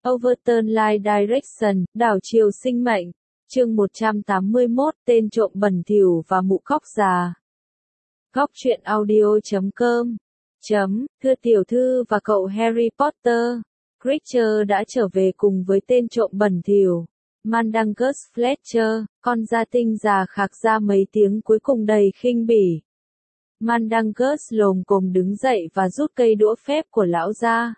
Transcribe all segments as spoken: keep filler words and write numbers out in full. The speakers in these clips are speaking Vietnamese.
Overturn Life Direction, đảo chiều sinh mệnh, chương một trăm tám mươi mốt, tên trộm bẩn thỉu và mụ khóc già. Góc truyện audio chấm com chấm, thưa tiểu thư và cậu Harry Potter, Creature đã trở về cùng với tên trộm bẩn thỉu. Mandangus Fletcher, con gia tinh già khạc ra mấy tiếng cuối cùng đầy khinh bỉ. Mandangus lồm cồm đứng dậy và rút cây đũa phép của lão ra.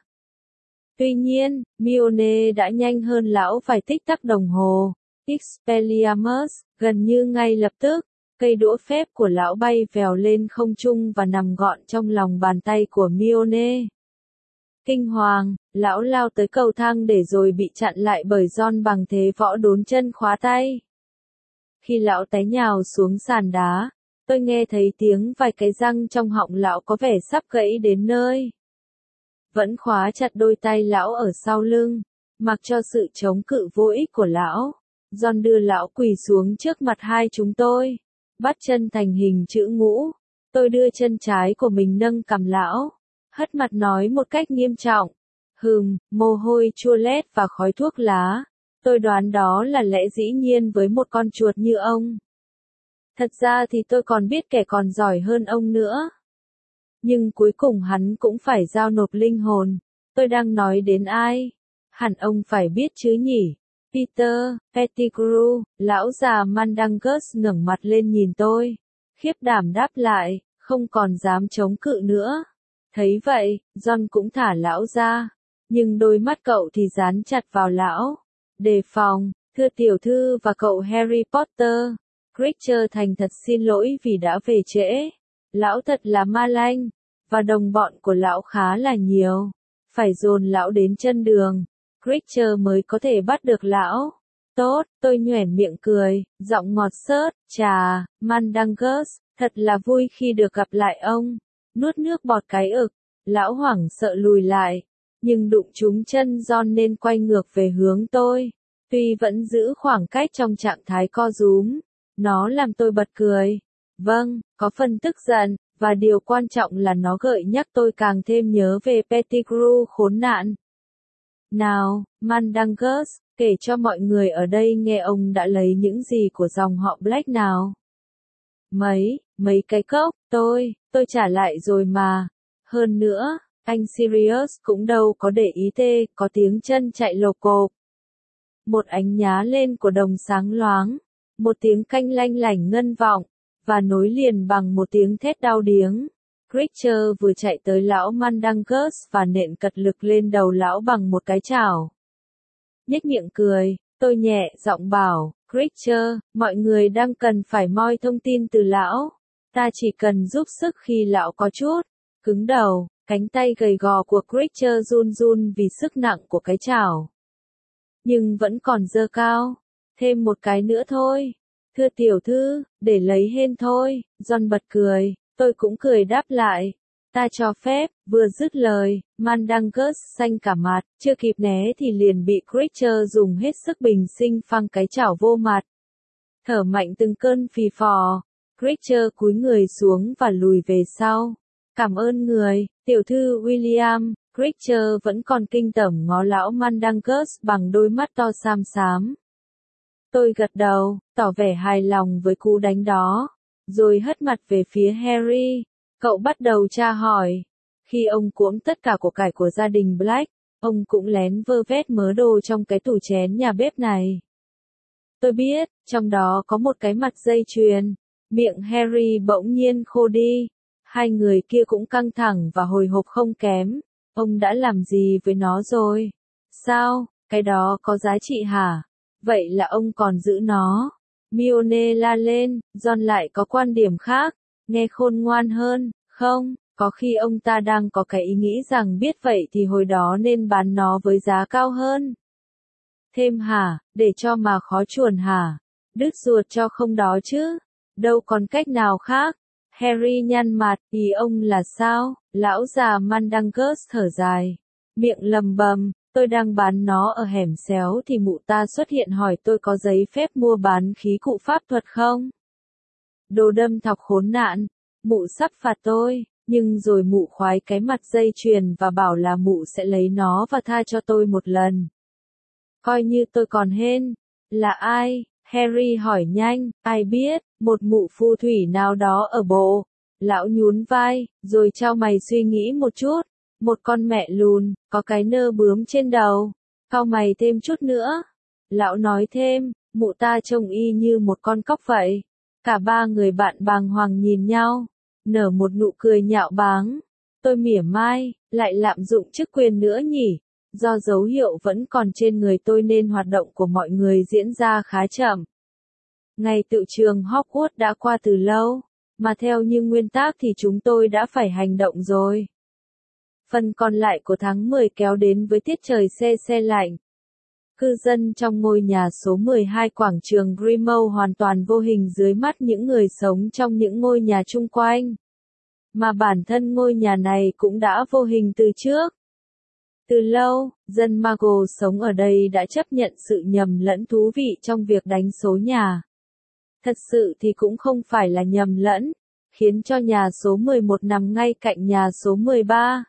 Tuy nhiên, Hermione đã nhanh hơn lão vài tích tắc đồng hồ. Expelliarmus, gần như ngay lập tức, cây đũa phép của lão bay vèo lên không trung và nằm gọn trong lòng bàn tay của Hermione. Kinh hoàng, lão lao tới cầu thang để rồi bị chặn lại bởi Ron bằng thế võ đốn chân khóa tay. Khi lão té nhào xuống sàn đá, tôi nghe thấy tiếng vài cái răng trong họng lão có vẻ sắp gãy đến nơi. Vẫn khóa chặt đôi tay lão ở sau lưng, mặc cho sự chống cự vô ích của lão. Ron đưa lão quỳ xuống trước mặt hai chúng tôi, bắt chân thành hình chữ ngũ. Tôi đưa chân trái của mình nâng cằm lão, hất mặt nói một cách nghiêm trọng. Hừm, mồ hôi chua lét và khói thuốc lá. Tôi đoán đó là lẽ dĩ nhiên với một con chuột như ông. Thật ra thì tôi còn biết kẻ còn giỏi hơn ông nữa. Nhưng cuối cùng hắn cũng phải giao nộp linh hồn. Tôi đang nói đến ai? Hẳn ông phải biết chứ nhỉ? Peter Pettigrew, lão già Mandangus ngẩng mặt lên nhìn tôi. Khiếp đảm đáp lại, không còn dám chống cự nữa. Thấy vậy, Ron cũng thả lão ra. Nhưng đôi mắt cậu thì dán chặt vào lão. Đề phòng, thưa tiểu thư và cậu Harry Potter. Creature thành thật xin lỗi vì đã về trễ. Lão thật là ma lanh, và đồng bọn của lão khá là nhiều. Phải dồn lão đến chân đường, Creature mới có thể bắt được lão. Tốt, tôi nhoẻn miệng cười, giọng ngọt xớt, chà, Mandangus, thật là vui khi được gặp lại ông. Nuốt nước bọt cái ực, lão hoảng sợ lùi lại, nhưng đụng trúng chân Ron nên quay ngược về hướng tôi. Tuy vẫn giữ khoảng cách trong trạng thái co rúm, nó làm tôi bật cười. Vâng, có phần tức giận, và điều quan trọng là nó gợi nhắc tôi càng thêm nhớ về Pettigrew khốn nạn. Nào, Mandangus, kể cho mọi người ở đây nghe ông đã lấy những gì của dòng họ Black nào. Mấy, mấy cái cốc, tôi, tôi trả lại rồi mà. Hơn nữa, anh Sirius cũng đâu có để ý tê, có tiếng chân chạy lộc cộp. Một ánh nhá lên của đồng sáng loáng, một tiếng canh lanh lảnh ngân vọng, và nối liền bằng một tiếng thét đau điếng. Creature vừa chạy tới lão Mandangus và nện cật lực lên đầu lão bằng một cái chảo. Nhếch miệng cười, tôi nhẹ giọng bảo, Creature, mọi người đang cần phải moi thông tin từ lão. Ta chỉ cần giúp sức khi lão có chút cứng đầu. Cánh tay gầy gò của Creature run run vì sức nặng của cái chảo. Nhưng vẫn còn giơ cao. Thêm một cái nữa thôi. Thưa tiểu thư, để lấy hên thôi. Ron bật cười, tôi cũng cười đáp lại. Ta cho phép, vừa dứt lời, Mandangus xanh cả mặt, chưa kịp né thì liền bị Creature dùng hết sức bình sinh phăng cái chảo vô mặt. Thở mạnh từng cơn phì phò, Creature cúi người xuống và lùi về sau. Cảm ơn người, tiểu thư William. Creature vẫn còn kinh tởm ngó lão Mandangus bằng đôi mắt to xám xám. Tôi gật đầu, tỏ vẻ hài lòng với cú đánh đó, rồi hất mặt về phía Harry. Cậu bắt đầu tra hỏi. Khi ông cuỗm tất cả của cải của gia đình Black, ông cũng lén vơ vét mớ đồ trong cái tủ chén nhà bếp này. Tôi biết, trong đó có một cái mặt dây chuyền. Miệng Harry bỗng nhiên khô đi. Hai người kia cũng căng thẳng và hồi hộp không kém. Ông đã làm gì với nó rồi? Sao, cái đó có giá trị hả? Vậy là ông còn giữ nó. Hermione la lên, Ron lại có quan điểm khác, nghe khôn ngoan hơn, không, có khi ông ta đang có cái ý nghĩ rằng biết vậy thì hồi đó nên bán nó với giá cao hơn. Thêm hả, để cho mà khó chuồn hả? Đứt ruột cho không đó chứ? Đâu còn cách nào khác? Harry nhăn mặt, ý ông là sao? Lão già Mandangus thở dài, miệng lầm bầm, tôi đang bán nó ở hẻm xéo thì mụ ta xuất hiện hỏi tôi có giấy phép mua bán khí cụ pháp thuật không? Đồ đâm thọc khốn nạn, mụ sắp phạt tôi, nhưng rồi mụ khoái cái mặt dây chuyền và bảo là mụ sẽ lấy nó và tha cho tôi một lần. Coi như tôi còn hên. Là ai? Harry hỏi nhanh. Ai biết, một mụ phù thủy nào đó ở bộ. Lão nhún vai, rồi chau mày suy nghĩ một chút. Một con mẹ lùn, có cái nơ bướm trên đầu. Cau mày thêm chút nữa. Lão nói thêm, mụ ta trông y như một con cóc vậy. Cả ba người bạn bàng hoàng nhìn nhau, nở một nụ cười nhạo báng. Tôi mỉa mai, lại lạm dụng chức quyền nữa nhỉ? Do dấu hiệu vẫn còn trên người tôi nên hoạt động của mọi người diễn ra khá chậm. Ngày tựu trường Hogwarts đã qua từ lâu, mà theo như nguyên tắc thì chúng tôi đã phải hành động rồi. Phần còn lại của tháng mười kéo đến với tiết trời se se lạnh. Cư dân trong ngôi nhà số mười hai quảng trường Grimmauld hoàn toàn vô hình dưới mắt những người sống trong những ngôi nhà chung quanh. Mà bản thân ngôi nhà này cũng đã vô hình từ trước. Từ lâu, dân Muggle sống ở đây đã chấp nhận sự nhầm lẫn thú vị trong việc đánh số nhà. Thật sự thì cũng không phải là nhầm lẫn, khiến cho nhà số mười một nằm ngay cạnh nhà số mười ba.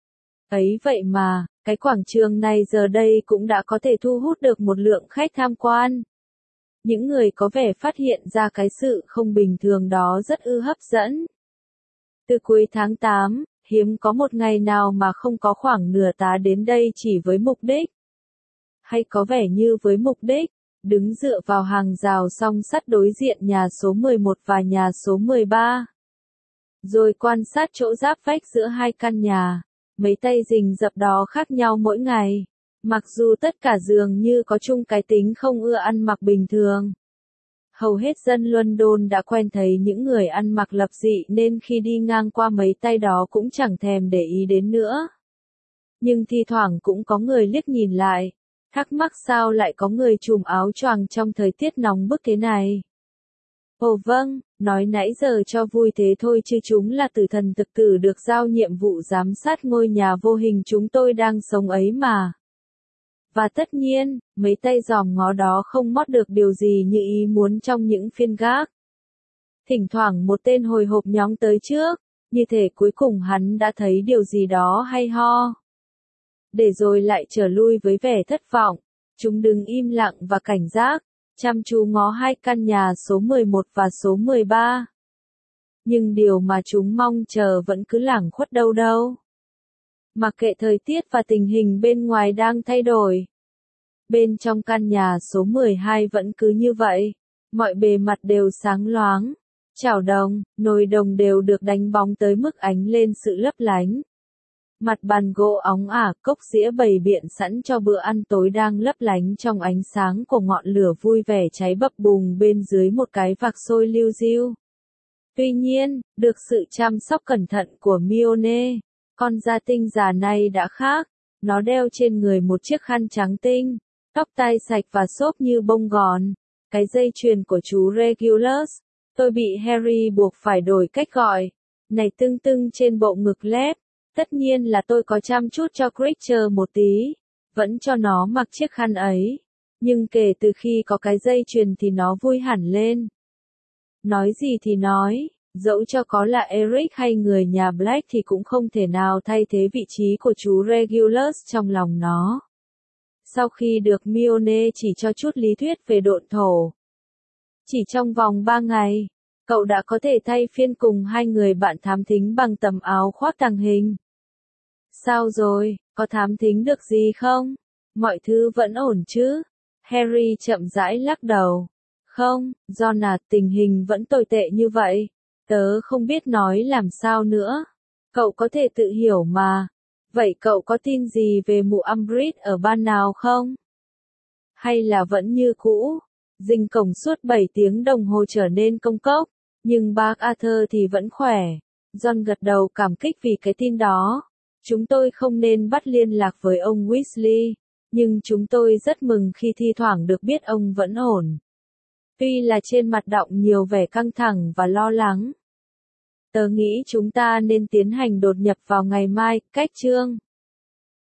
Ấy vậy mà, cái quảng trường này giờ đây cũng đã có thể thu hút được một lượng khách tham quan. Những người có vẻ phát hiện ra cái sự không bình thường đó rất ư hấp dẫn. Từ cuối tháng tám, hiếm có một ngày nào mà không có khoảng nửa tá đến đây chỉ với mục đích. Hay có vẻ như với mục đích, đứng dựa vào hàng rào song sắt đối diện nhà số mười một và nhà số mười ba. Rồi quan sát chỗ giáp vách giữa hai căn nhà. Mấy tay rình rập đó khác nhau mỗi ngày. Mặc dù tất cả dường như có chung cái tính không ưa ăn mặc bình thường. Hầu hết dân London đã quen thấy những người ăn mặc lập dị nên khi đi ngang qua mấy tay đó cũng chẳng thèm để ý đến nữa. Nhưng thi thoảng cũng có người liếc nhìn lại, thắc mắc sao lại có người trùm áo choàng trong thời tiết nóng bức thế này. Ồ vâng, nói nãy giờ cho vui thế thôi chứ chúng là tử thần thực tử được giao nhiệm vụ giám sát ngôi nhà vô hình chúng tôi đang sống ấy mà. Và tất nhiên, mấy tay giòm ngó đó không mót được điều gì như ý muốn trong những phiên gác. Thỉnh thoảng một tên hồi hộp nhóng tới trước, như thể cuối cùng hắn đã thấy điều gì đó hay ho. Để rồi lại trở lui với vẻ thất vọng, chúng đứng im lặng và cảnh giác, chăm chú ngó hai căn nhà số mười một và số mười ba. Nhưng điều mà chúng mong chờ vẫn cứ lảng khuất đâu đâu. Mặc kệ thời tiết và tình hình bên ngoài đang thay đổi. Bên trong căn nhà số mười hai vẫn cứ như vậy. Mọi bề mặt đều sáng loáng. Chảo đồng, nồi đồng đều được đánh bóng tới mức ánh lên sự lấp lánh. Mặt bàn gỗ óng ả, cốc dĩa bày biện sẵn cho bữa ăn tối đang lấp lánh trong ánh sáng của ngọn lửa vui vẻ cháy bập bùng bên dưới một cái vạc sôi liu riu. Tuy nhiên, được sự chăm sóc cẩn thận của Mione, con gia tinh già này đã khác. Nó đeo trên người một chiếc khăn trắng tinh, tóc tai sạch và xốp như bông gòn. Cái dây chuyền của chú Regulus, tôi bị Harry buộc phải đổi cách gọi. Này tưng tưng trên bộ ngực lép. Tất nhiên là tôi có chăm chút cho Creature một tí, vẫn cho nó mặc chiếc khăn ấy. Nhưng kể từ khi có cái dây chuyền thì nó vui hẳn lên. Nói gì thì nói, dẫu cho có là Eric hay người nhà Black thì cũng không thể nào thay thế vị trí của chú Regulus trong lòng nó. Sau khi được Mione chỉ cho chút lý thuyết về độn thổ, chỉ trong vòng ba ngày, cậu đã có thể thay phiên cùng hai người bạn thám thính bằng tấm áo khoác tàng hình. Sao rồi, có thám thính được gì không? Mọi thứ vẫn ổn chứ? Harry chậm rãi lắc đầu. Không, Ron à, tình hình vẫn tồi tệ như vậy. Tớ không biết nói làm sao nữa. Cậu có thể tự hiểu mà. Vậy cậu có tin gì về mụ Umbridge ở ban nào không? Hay là vẫn như cũ? Dinh cổng suốt bảy tiếng đồng hồ trở nên công cốc. Nhưng bác Arthur thì vẫn khỏe. Ron gật đầu cảm kích vì cái tin đó. Chúng tôi không nên bắt liên lạc với ông Weasley, nhưng chúng tôi rất mừng khi thi thoảng được biết ông vẫn ổn. Tuy là trên mặt đọng nhiều vẻ căng thẳng và lo lắng. Tớ nghĩ chúng ta nên tiến hành đột nhập vào ngày mai, cách chương.